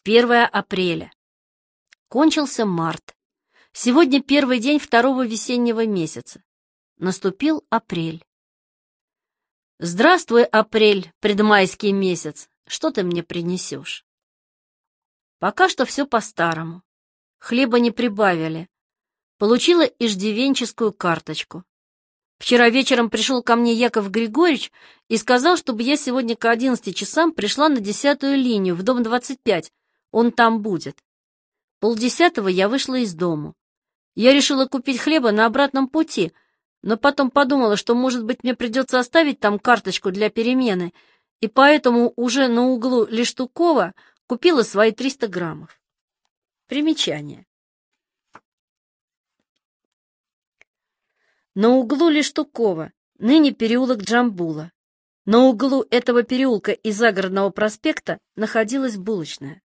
1 апреля. Кончился март. Сегодня первый день второго весеннего месяца. Наступил апрель. Здравствуй, апрель, предмайский месяц. Что ты мне принесешь? Пока что все по-старому. Хлеба не прибавили. Получила иждивенческую карточку. Вчера вечером пришел ко мне Яков Григорьевич и сказал, чтобы я сегодня к 11 часам пришла на 10-ю линию в дом 25. Он там будет. 9:30 я вышла из дому. Я решила купить хлеба на обратном пути, но потом подумала, что, может быть, мне придется оставить там карточку для перемены, и поэтому уже на углу Лештукова купила свои 300 граммов. Примечание. На углу Лештукова, ныне переулок Джамбула. На углу этого переулка и Загородного проспекта находилась булочная.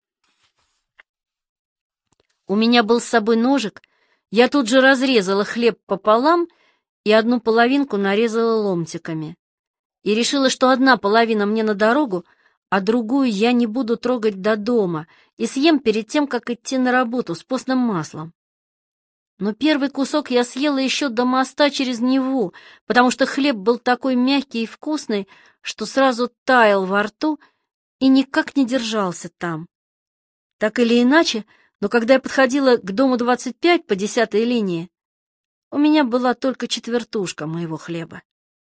У меня был с собой ножик, я тут же разрезала хлеб пополам и одну половинку нарезала ломтиками. И решила, что одна половина мне на дорогу, а другую я не буду трогать до дома и съем перед тем, как идти на работу с постным маслом. Но первый кусок я съела еще до моста через Неву, потому что хлеб был такой мягкий и вкусный, что сразу таял во рту и никак не держался там. Так или иначе, но когда я подходила к дому 25 по 10-й линии, у меня была только четвертушка моего хлеба.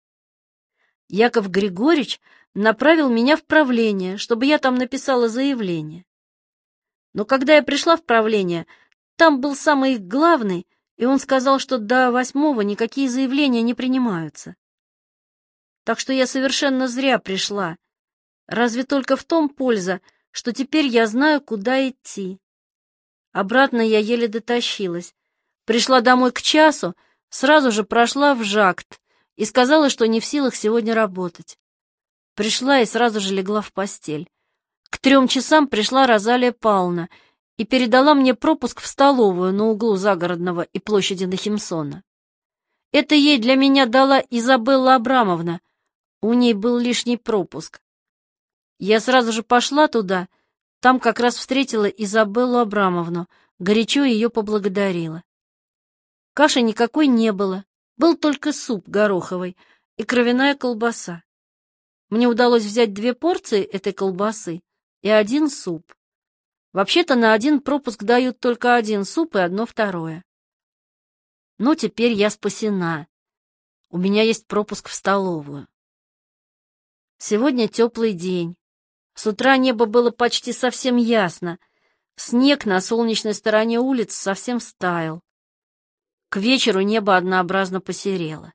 Яков Григорьевич направил меня в правление, чтобы я там написала заявление. Но когда я пришла в правление, там был самый их главный, и он сказал, что до 8-го никакие заявления не принимаются. Так что я совершенно зря пришла. Разве только в том польза, что теперь я знаю, куда идти. Обратно я еле дотащилась. Пришла домой к часу, сразу же прошла в ЖАКТ и сказала, что не в силах сегодня работать. Пришла и сразу же легла в постель. К 3 часам пришла Розалия Павловна и передала мне пропуск в столовую на углу Загородного и площади Нахимсона. Это ей для меня дала Изабелла Абрамовна. У ней был лишний пропуск. Я сразу же пошла туда, там как раз встретила Изабеллу Абрамовну, горячо ее поблагодарила. Каши никакой не было, был только суп гороховый и кровяная колбаса. Мне удалось взять 2 порции этой колбасы и 1 суп. Вообще-то на 1 пропуск дают только 1 суп и 1 второе. Ну, теперь я спасена. У меня есть пропуск в столовую. Сегодня теплый день. С утра небо было почти совсем ясно. Снег на солнечной стороне улиц совсем стаял. К вечеру небо однообразно посерело.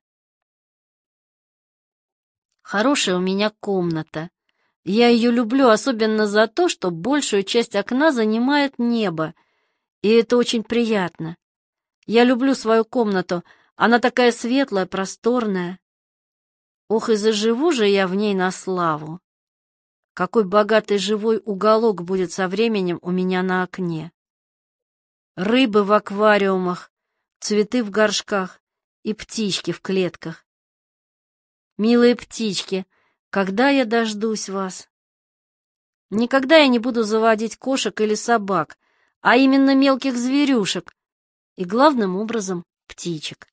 Хорошая у меня комната. Я ее люблю особенно за то, что большую часть окна занимает небо, и это очень приятно. Я люблю свою комнату, она такая светлая, просторная. Ох, и заживу же я в ней на славу. Какой богатый живой уголок будет со временем у меня на окне. Рыбы в аквариумах, цветы в горшках и птички в клетках. Милые птички, когда я дождусь вас? Никогда я не буду заводить кошек или собак, а именно мелких зверюшек и, главным образом, птичек.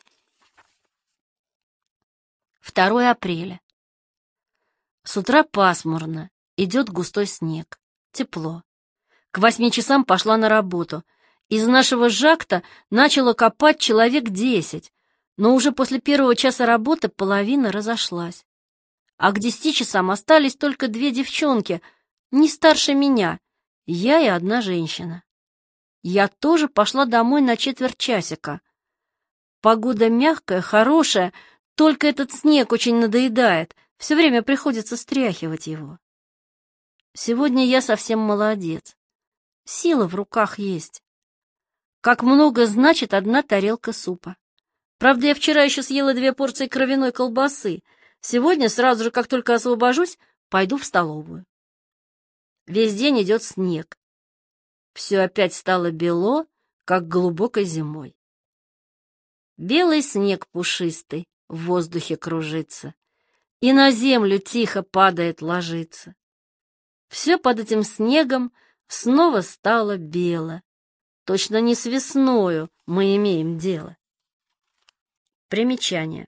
2 апреля. С утра пасмурно, идет густой снег, тепло. К 8 часам пошла на работу. Из нашего ЖАКТа начало копать человек 10, но уже после 1-го часа работы половина разошлась. А к 10 часам остались только 2 девчонки, не старше меня, я и 1 женщина. Я тоже пошла домой на четверть часика. Погода мягкая, хорошая, только этот снег очень надоедает, все время приходится стряхивать его. Сегодня я совсем молодец. Сила в руках есть. Как много значит 1 тарелка супа. Правда, я вчера еще съела 2 порции кровяной колбасы. Сегодня, сразу же, как только освобожусь, пойду в столовую. Весь день идет снег. Все опять стало бело, как глубокой зимой. Белый снег пушистый в воздухе кружится, и на землю тихо падает, ложится. Все под этим снегом снова стало бело. Точно не с весною мы имеем дело. Примечание.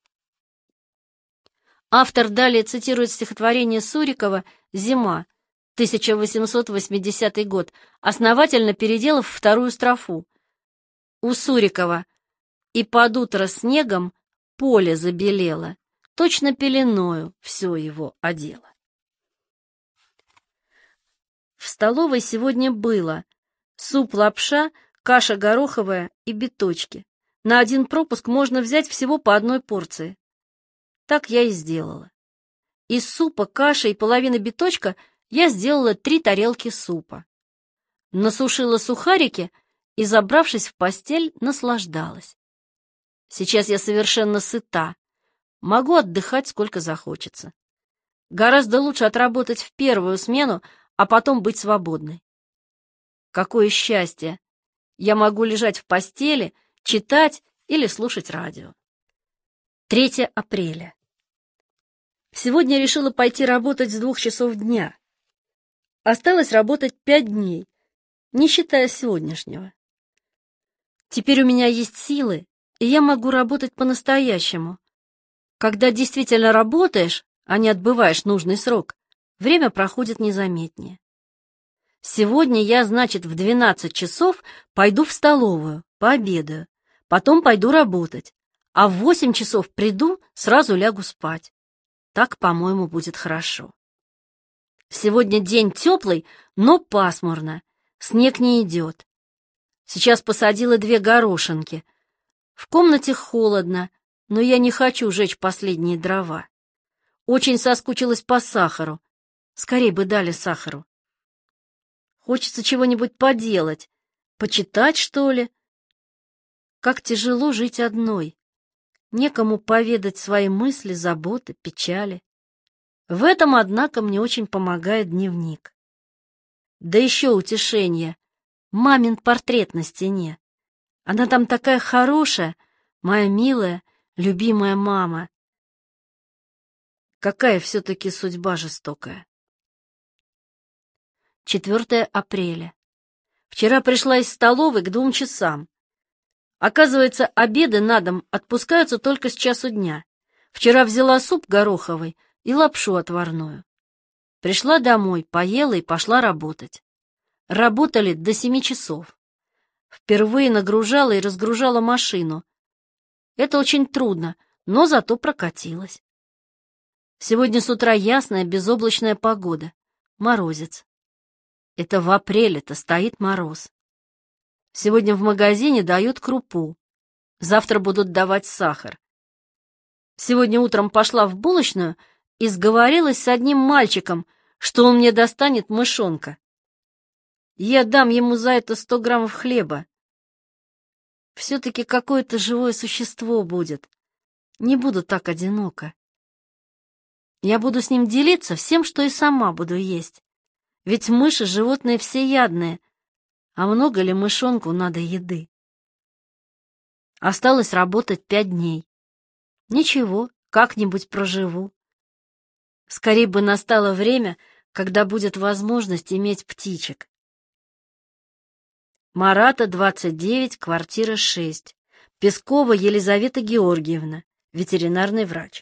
Автор далее цитирует стихотворение Сурикова «Зима», 1880 год, основательно переделав вторую строфу. У Сурикова «И под утро снегом поле забелело, точно пеленою все его одело». В столовой сегодня было суп-лапша, каша гороховая и биточки. На один пропуск можно взять всего по одной порции. Так я и сделала. Из супа, каши и половины биточка я сделала 3 тарелки супа. Насушила сухарики и, забравшись в постель, наслаждалась. Сейчас я совершенно сыта. Могу отдыхать сколько захочется. Гораздо лучше отработать в первую смену, а потом быть свободной. Какое счастье! Я могу лежать в постели, читать или слушать радио. 3 апреля. Сегодня решила пойти работать с 2 часов дня. Осталось работать 5 дней, не считая сегодняшнего. Теперь у меня есть силы, и я могу работать по-настоящему. Когда действительно работаешь, а не отбываешь нужный срок, время проходит незаметнее. Сегодня я, значит, в 12 часов пойду в столовую, пообедаю, потом пойду работать, а в 8 часов приду, сразу лягу спать. Так, по-моему, будет хорошо. Сегодня день теплый, но пасмурно, снег не идет. Сейчас посадила 2 горошинки. В комнате холодно, но я не хочу жечь последние дрова. Очень соскучилась по сахару. Скорей бы дали сахару. Хочется чего-нибудь поделать. Почитать, что ли? Как тяжело жить одной. Некому поведать свои мысли, заботы, печали. В этом, однако, мне очень помогает дневник. Да еще утешение. Мамин портрет на стене. Она там такая хорошая, моя милая, любимая мама. Какая все-таки судьба жестокая. 4 апреля. Вчера пришла из столовой к 2 часам. Оказывается, обеды на дом отпускаются только с часу дня. Вчера взяла суп гороховый и лапшу отварную. Пришла домой, поела и пошла работать. Работали до 7 часов. Впервые нагружала и разгружала машину. Это очень трудно, но зато прокатилась. Сегодня с утра ясная безоблачная погода. Морозец. Это в апреле-то стоит мороз. Сегодня в магазине дают крупу. Завтра будут давать сахар. Сегодня утром пошла в булочную и сговорилась с одним мальчиком, что он мне достанет мышонка. Я дам ему за это 100 граммов хлеба. Все-таки какое-то живое существо будет. Не буду так одиноко. Я буду с ним делиться всем, что и сама буду есть. Ведь мыши — животные всеядные. А много ли мышонку надо еды? Осталось работать 5 дней. Ничего, как-нибудь проживу. Скорее бы настало время, когда будет возможность иметь птичек. Марата, 29, квартира 6. Пескова Елизавета Георгиевна, ветеринарный врач.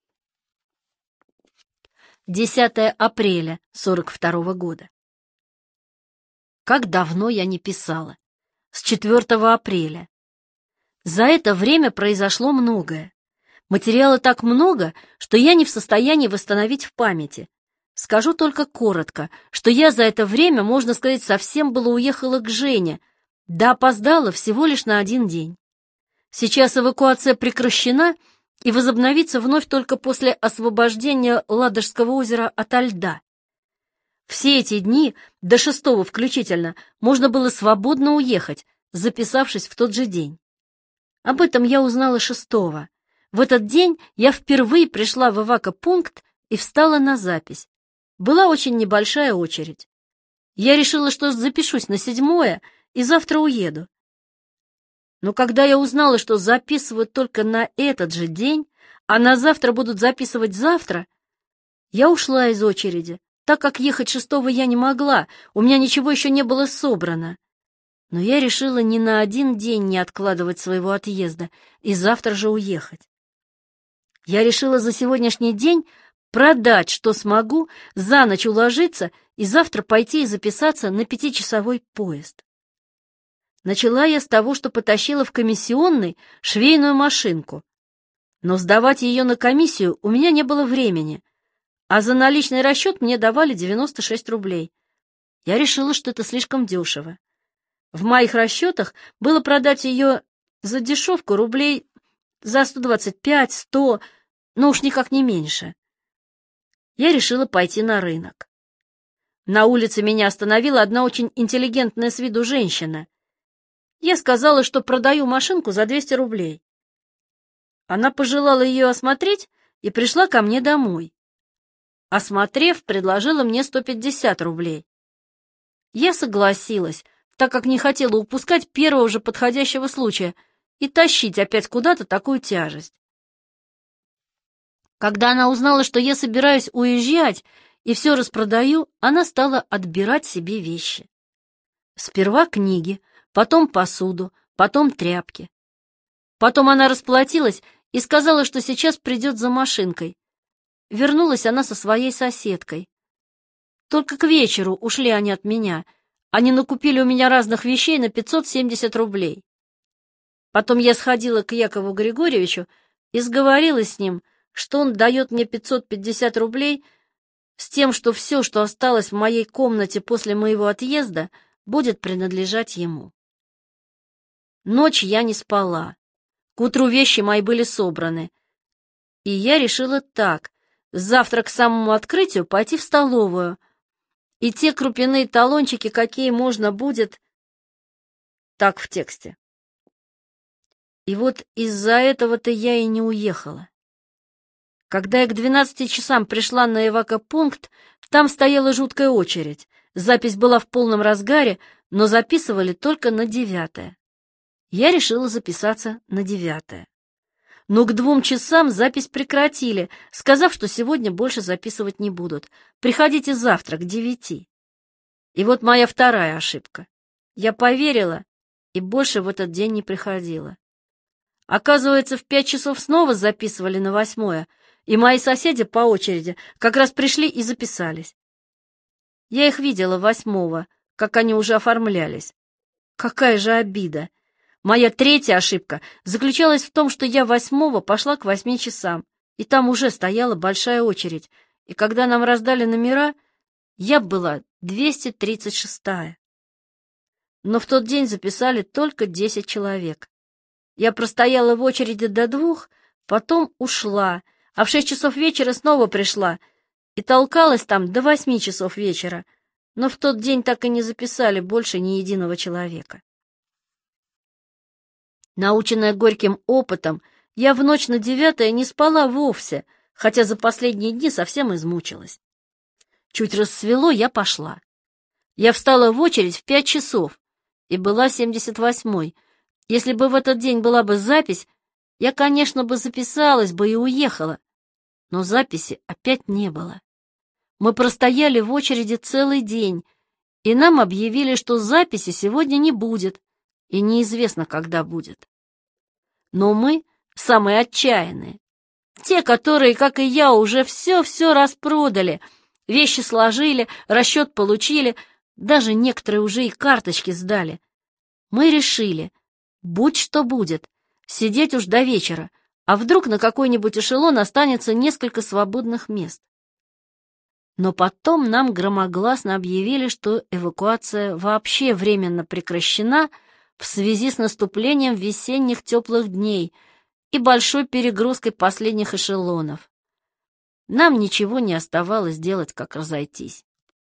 10 апреля 42 года. Как давно я не писала. С 4 апреля. За это время произошло многое. Материала так много, что я не в состоянии восстановить в памяти. Скажу только коротко, что я за это время, можно сказать, совсем было уехала к Жене, да опоздала всего лишь на 1 день. Сейчас эвакуация прекращена и возобновится вновь только после освобождения Ладожского озера ото льда. Все эти дни, до 6 включительно, можно было свободно уехать, записавшись в тот же день. Об этом я узнала 6-го. В этот день я впервые пришла в эвакопункт и встала на запись. Была очень небольшая очередь. Я решила, что запишусь на 7-е и завтра уеду. Но когда я узнала, что записывают только на этот же день, а на завтра будут записывать завтра, я ушла из очереди, так как ехать 6-го я не могла, у меня ничего еще не было собрано. Но я решила ни на один день не откладывать своего отъезда и завтра же уехать. Я решила за сегодняшний день продать, что смогу, за ночь уложиться и завтра пойти и записаться на 5-часовой поезд. Начала я с того, что потащила в комиссионный швейную машинку. Но сдавать ее на комиссию у меня не было времени, а за наличный расчет мне давали 96 рублей. Я решила, что это слишком дешево. В моих расчетах было продать ее за дешевку рублей за 125-100, но уж никак не меньше. Я решила пойти на рынок. На улице меня остановила одна очень интеллигентная с виду женщина. Я сказала, что продаю машинку за 200 рублей. Она пожелала ее осмотреть и пришла ко мне домой. Осмотрев, предложила мне 150 рублей. Я согласилась, так как не хотела упускать первого же подходящего случая и тащить опять куда-то такую тяжесть. Когда она узнала, что я собираюсь уезжать и все распродаю, она стала отбирать себе вещи. Сперва книги, потом посуду, потом тряпки. Потом она расплатилась и сказала, что сейчас придет за машинкой. Вернулась она со своей соседкой. Только к вечеру ушли они от меня. Они накупили у меня разных вещей на 570 рублей. Потом я сходила к Якову Григорьевичу и сговорилась с ним, что он дает мне 550 рублей с тем, что все, что осталось в моей комнате после моего отъезда, будет принадлежать ему. Ночь я не спала. К утру вещи мои были собраны. И я решила так: завтра к самому открытию пойти в столовую, и те крупяные талончики, какие можно будет, так в тексте. И вот из-за этого-то я и не уехала. Когда я к 12 часам пришла на эвакопункт, там стояла жуткая очередь. Запись была в полном разгаре, но записывали только на 9. Я решила записаться на 9. Но к 2 часам запись прекратили, сказав, что сегодня больше записывать не будут. Приходите завтра к 9. И вот моя вторая ошибка. Я поверила и больше в этот день не приходила. Оказывается, в 5 часов снова записывали на 8, и мои соседи по очереди как раз пришли и записались. Я их видела 8, как они уже оформлялись. Какая же обида! Моя третья ошибка заключалась в том, что я 8 пошла к 8 часам, и там уже стояла большая очередь, и когда нам раздали номера, я была 236-я. Но в тот день записали только 10 человек. Я простояла в очереди до 2, потом ушла, а в 6 часов вечера снова пришла и толкалась там до 8 часов вечера, но в тот день так и не записали больше ни единого человека. Наученная горьким опытом, я в ночь на 9 не спала вовсе, хотя за последние дни совсем измучилась. Чуть рассвело, я пошла. Я встала в очередь в 5 часов и была 78-й. Если бы в этот день была бы запись, я, конечно, бы записалась бы и уехала, но записи опять не было. Мы простояли в очереди целый день, и нам объявили, что записи сегодня не будет, и неизвестно, когда будет. Но мы самые отчаянные. Те, которые, как и я, уже все распродали, вещи сложили, расчет получили, даже некоторые уже и карточки сдали. Мы решили, будь что будет, сидеть уж до вечера, а вдруг на какой-нибудь эшелон останется несколько свободных мест. Но потом нам громогласно объявили, что эвакуация вообще временно прекращена в связи с наступлением весенних теплых дней и большой перегрузкой последних эшелонов. Нам ничего не оставалось делать, как разойтись.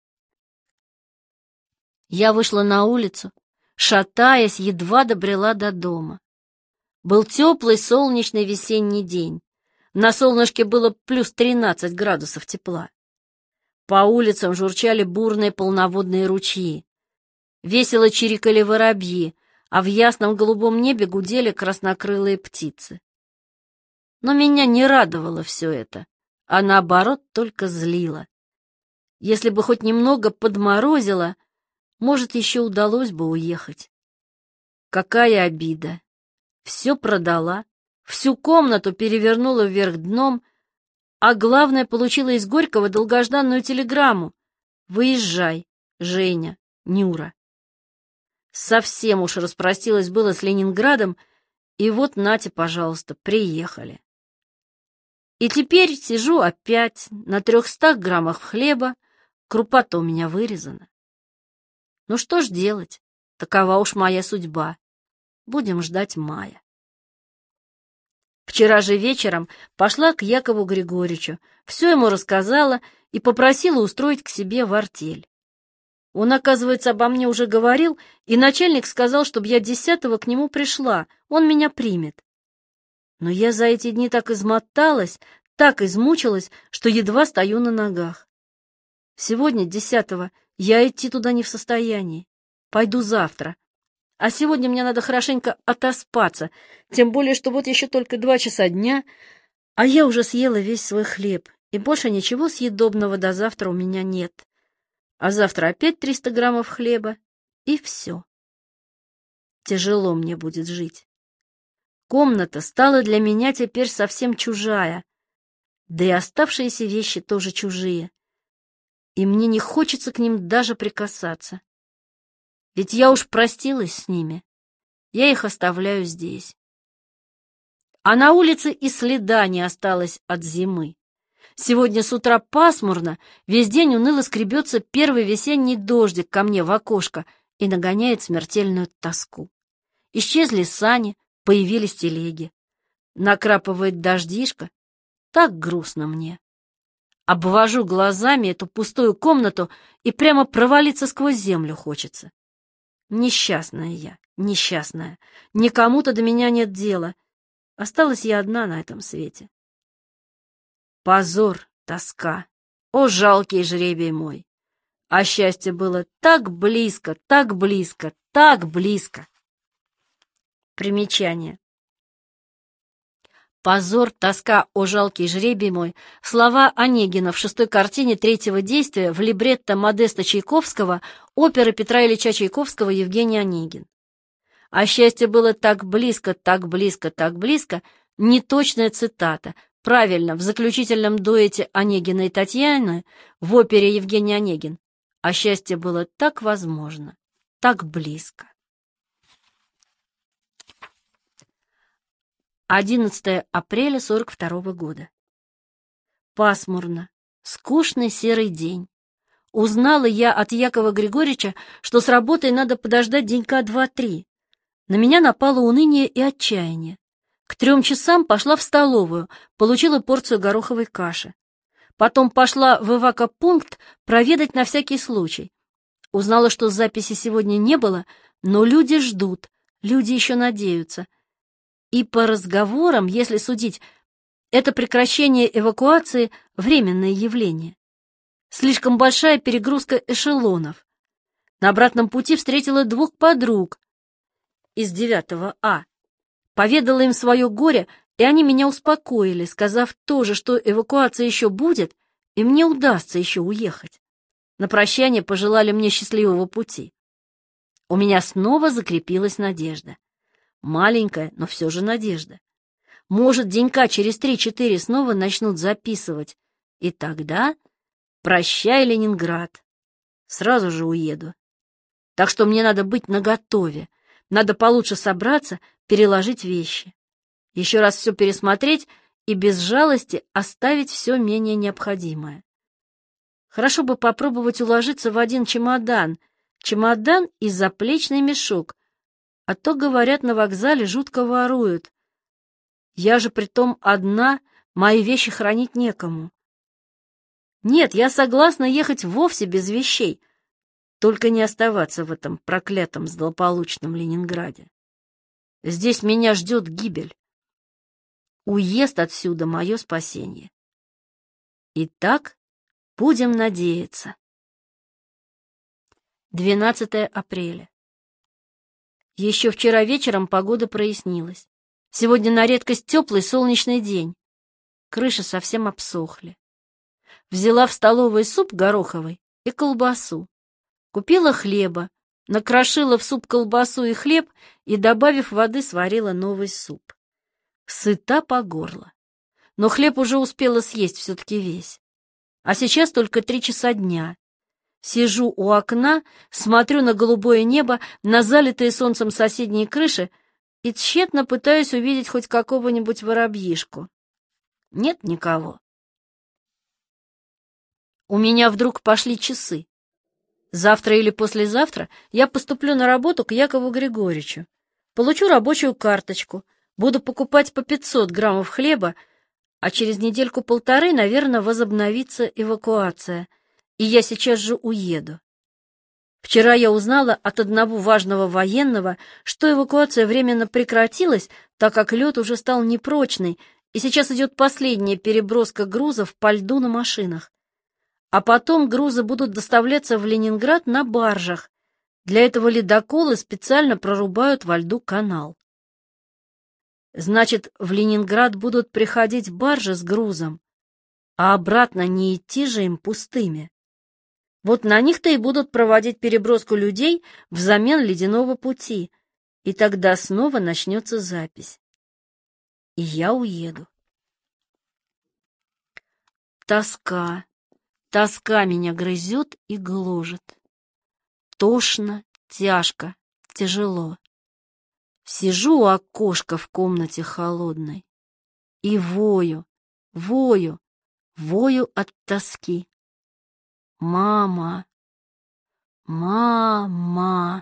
Я вышла на улицу, шатаясь, едва добрела до дома. Был теплый солнечный весенний день. На солнышке было плюс 13 градусов тепла. По улицам журчали бурные полноводные ручьи. Весело чирикали воробьи, а в ясном голубом небе гудели краснокрылые птицы. Но меня не радовало все это, а наоборот только злило. Если бы хоть немного подморозило, может, еще удалось бы уехать. Какая обида! Все продала, всю комнату перевернула вверх дном, а главное, получила из Горького долгожданную телеграмму: «Выезжай, Женя, Нюра». Совсем уж распростилась было с Ленинградом, и вот, нате, пожалуйста, приехали. И теперь сижу опять на 300 граммах хлеба, крупа-то у меня вырезана. Ну что ж делать, такова уж моя судьба. Будем ждать мая. Вчера же вечером пошла к Якову Григорьевичу, все ему рассказала и попросила устроить к себе в артель. Он, оказывается, обо мне уже говорил, и начальник сказал, чтобы я 10-го к нему пришла, он меня примет. Но я за эти дни так измоталась, так измучилась, что едва стою на ногах. Сегодня, 10-го, я идти туда не в состоянии. Пойду завтра. А сегодня мне надо хорошенько отоспаться, тем более, что вот еще только 2 часа дня, а я уже съела весь свой хлеб, и больше ничего съедобного до завтра у меня нет. А завтра опять 300 граммов хлеба, и все. Тяжело мне будет жить. Комната стала для меня теперь совсем чужая, да и оставшиеся вещи тоже чужие, и мне не хочется к ним даже прикасаться. Ведь я уж простилась с ними, я их оставляю здесь. А на улице и следа не осталось от зимы. Сегодня с утра пасмурно, весь день уныло скребется первый весенний дождик ко мне в окошко и нагоняет смертельную тоску. Исчезли сани, появились телеги. Накрапывает дождишко, так грустно мне. Обвожу глазами эту пустую комнату, и прямо провалиться сквозь землю хочется. Несчастная я, несчастная. Никому-то до меня нет дела. Осталась я одна на этом свете. Позор, тоска, о, жалкий жребий мой! А счастье было так близко, так близко, так близко. Примечание. Позор, тоска, о, жалкий жребий мой — слова Онегина в 6-й картине 3-го действия в либретто Модеста Чайковского оперы Петра Ильича Чайковского «Евгений Онегин». А счастье было так близко, так близко, так близко — неточная цитата. Правильно, в заключительном дуэте Онегина и Татьяны в опере «Евгений Онегин» а счастье было так возможно, так близко. 11 апреля 42 года. Пасмурно, скучный серый день. Узнала я от Якова Григорьевича, что с работой надо подождать денька 2-3. На меня напало уныние и отчаяние. К 3 часам пошла в столовую, получила порцию гороховой каши. Потом пошла в эвакопункт проведать на всякий случай. Узнала, что записи сегодня не было, но люди ждут, люди еще надеются. И по разговорам, если судить, это прекращение эвакуации — временное явление. Слишком большая перегрузка эшелонов. На обратном пути встретила 2 подруг из 9 А. Поведала им свое горе, и они меня успокоили, сказав тоже, что эвакуация еще будет, и мне удастся еще уехать. На прощание пожелали мне счастливого пути. У меня снова закрепилась надежда. Маленькая, но все же надежда. Может, денька через 3-4 снова начнут записывать, и тогда прощай, Ленинград. Сразу же уеду. Так что мне надо быть наготове, надо получше собраться, переложить вещи. Еще раз все пересмотреть и без жалости оставить все менее необходимое. Хорошо бы попробовать уложиться в один чемодан и заплечный мешок, а то, говорят, на вокзале жутко воруют. Я же притом одна, мои вещи хранить некому. Нет, я согласна ехать вовсе без вещей, только не оставаться в этом проклятом злополучном Ленинграде. Здесь меня ждет гибель. Уезд отсюда — мое спасение. Итак, будем надеяться. 12 апреля. Еще вчера вечером погода прояснилась. Сегодня на редкость теплый солнечный день. Крыши совсем обсохли. взяла в столовой суп гороховый и колбасу. Купила хлеба, накрошила в суп колбасу и хлеб и, добавив воды, сварила новый суп. Сыта по горло. Но хлеб уже успела съесть все-таки весь. А сейчас только 3 часа дня. Сижу у окна, смотрю на голубое небо, на залитые солнцем соседние крыши и тщетно пытаюсь увидеть хоть какого-нибудь воробьишку. Нет никого. У меня вдруг пошли часы. Завтра или послезавтра я поступлю на работу к Якову Григорьевичу. Получу рабочую карточку, буду покупать по 500 граммов хлеба, а через недельку-полторы, наверное, возобновится эвакуация, и я сейчас же уеду. Вчера я узнала от одного важного военного, что эвакуация временно прекратилась, так как лед уже стал непрочный, и сейчас идет последняя переброска грузов по льду на машинах. А потом грузы будут доставляться в Ленинград на баржах. Для этого ледоколы специально прорубают во льду канал. Значит, в Ленинград будут приходить баржи с грузом, а обратно не идти же им пустыми. Вот на них-то и будут проводить переброску людей взамен ледяного пути, и тогда снова начнется запись. И я уеду. Тоска. Тоска меня грызет и гложет. Тошно, тяжко, тяжело. Сижу у окошка в комнате холодной и вою, вою, вою от тоски. Мама, мама.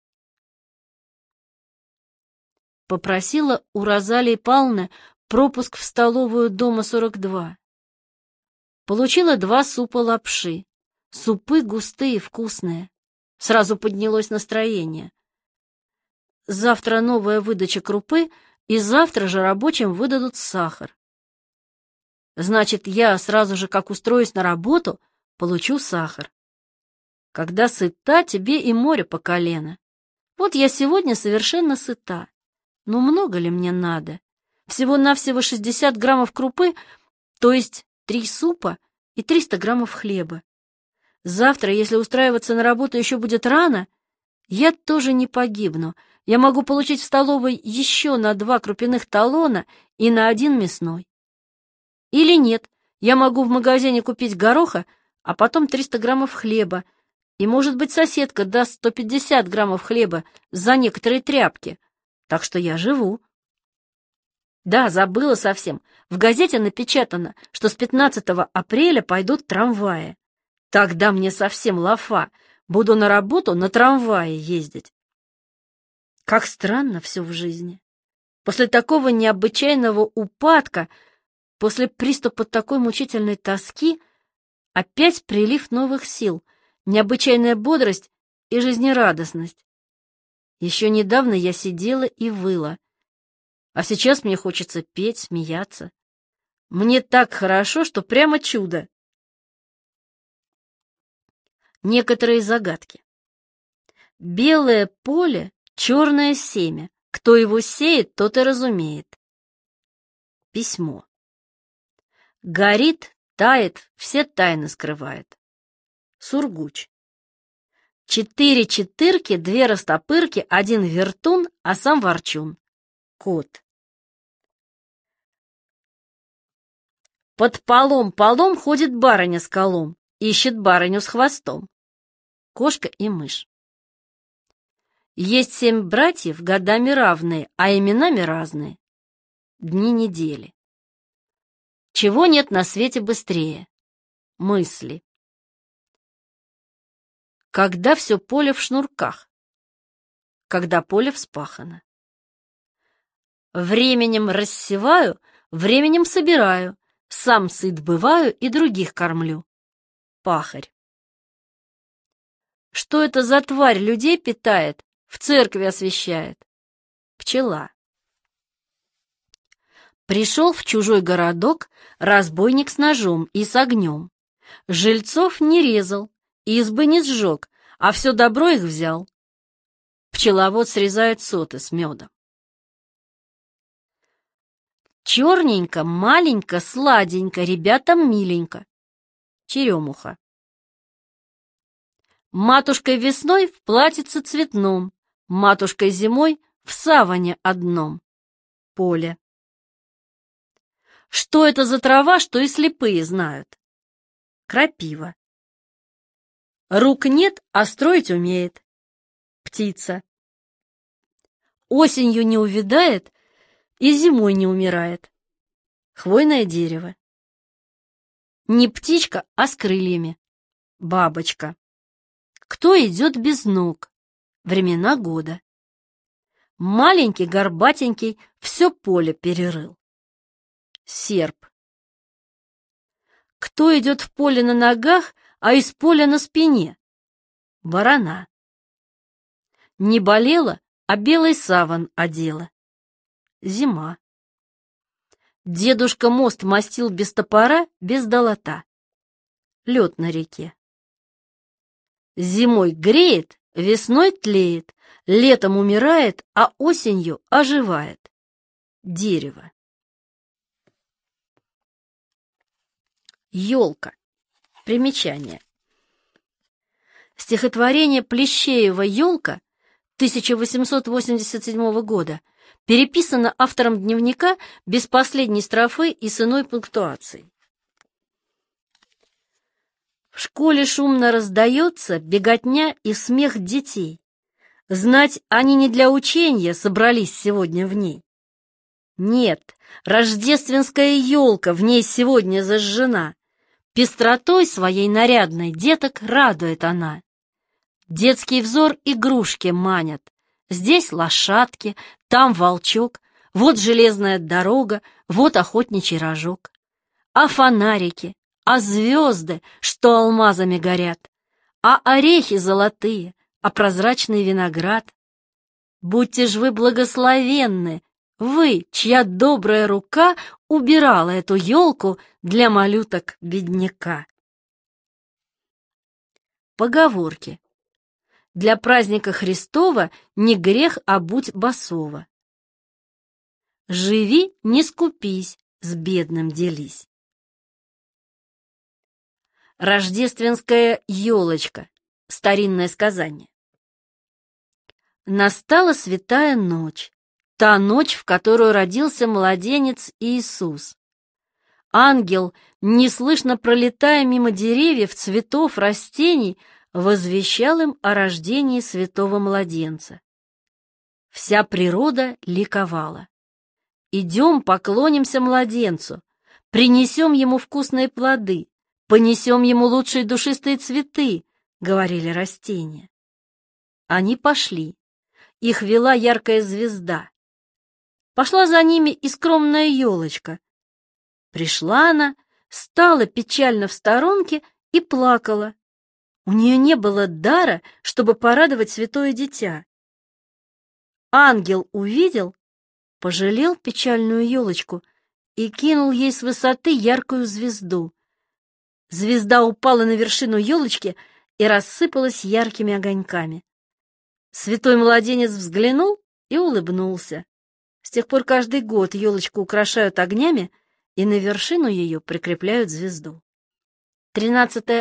Попросила у Розалии Павловны пропуск в столовую дома 42. Получила 2 супа лапши. Супы густые, вкусные. Сразу поднялось настроение. Завтра новая выдача крупы, и завтра же рабочим выдадут сахар. Значит, я сразу же, как устроюсь на работу, получу сахар. Когда сыта, тебе и море по колено. Вот я сегодня совершенно сыта. Но много ли мне надо? Всего-навсего 60 граммов крупы, то есть 3 супа и 300 граммов хлеба. Завтра, если устраиваться на работу еще будет рано, я тоже не погибну. Я могу получить в столовой еще на 2 крупяных талона и на 1 мясной. Или нет, я могу в магазине купить гороха, а потом 300 граммов хлеба, и, может быть, соседка даст 150 граммов хлеба за некоторые тряпки. Так что я живу. Да, забыла совсем. В газете напечатано, что с 15 апреля пойдут трамваи. Тогда мне совсем лафа. Буду на работу на трамвае ездить. Как странно все в жизни. После такого необычайного упадка, после приступа такой мучительной тоски, опять прилив новых сил, необычайная бодрость и жизнерадостность. Еще недавно я сидела и выла, а сейчас мне хочется петь, смеяться. Мне так хорошо, что прямо чудо. Некоторые загадки. Белое поле, черное семя. Кто его сеет, тот и разумеет. Письмо. Горит, тает, все тайны скрывает. Сургуч. 4 четырки, 2 растопырки, 1 вертун, а сам ворчун. Кот. Под полом ходит барыня с колом, ищет барыню с хвостом. Кошка и мышь. Есть 7 братьев, годами равные, а именами разные. Дни недели. Чего нет на свете быстрее? Мысли. Когда все поле в шнурках? Когда поле вспахано. Временем рассеваю, временем собираю, сам сыт бываю и других кормлю. Пахарь. Что это за тварь людей питает, в церкви освещает? Пчела. Пришел в чужой городок разбойник с ножом и с огнем. Жильцов не резал, избы не сжег, а все добро их взял. Пчеловод срезает соты с медом. Черненько, маленько, сладенько, ребятам миленько. Черемуха. Матушкой весной в платьице цветном, матушкой зимой в саване одном. Поле. Что это за трава, что и слепые знают? Крапива. Рук нет, а строить умеет. Птица. Осенью не увядает и зимой не умирает. Хвойное дерево. Не птичка, а с крыльями. Бабочка. Кто идет без ног? Времена года. Маленький, горбатенький, все поле перерыл. Серп. Кто идет в поле на ногах, а из поля на спине? Ворона. Не болела, а белый саван одела. Зима. Дедушка мост мастил без топора, без долота. Лед на реке. Зимой греет, весной тлеет, летом умирает, а осенью оживает. Дерево. Ёлка. Примечание. Стихотворение Плещеева «Ёлка» 1887 года переписано автором дневника без последней строфы и с иной пунктуацией. В школе шумно раздается беготня и смех детей. Знать, они не для ученья собрались сегодня в ней. Нет, рождественская ёлка в ней сегодня зажжена. Пестротой своей нарядной деток радует она. Детский взор игрушки манят. Здесь лошадки, там волчок, вот железная дорога, вот охотничий рожок. А фонарики, а звезды, что алмазами горят, а орехи золотые, а прозрачный виноград. Будьте ж вы благословенны, вы, чья добрая рука убирала эту елку для малюток-бедняка. Поговорки. Для праздника Христова не грех обуть босого. Живи, не скупись, с бедным делись. Рождественская елочка. Старинное сказание. Настала святая ночь, та ночь, в которую родился младенец Иисус. Ангел, неслышно пролетая мимо деревьев, цветов, растений, возвещал им о рождении святого младенца. Вся природа ликовала. «Идем, поклонимся младенцу, принесем ему вкусные плоды, понесем ему лучшие душистые цветы», — говорили растения. Они пошли. Их вела яркая звезда. Пошла за ними и скромная елочка. Пришла она, стала печально в сторонке и плакала. У нее не было дара, чтобы порадовать святое дитя. Ангел увидел, пожалел печальную елочку и кинул ей с высоты яркую звезду. Звезда упала на вершину елочки и рассыпалась яркими огоньками. Святой младенец взглянул и улыбнулся. С тех пор каждый год елочку украшают огнями и на вершину ее прикрепляют звезду. 13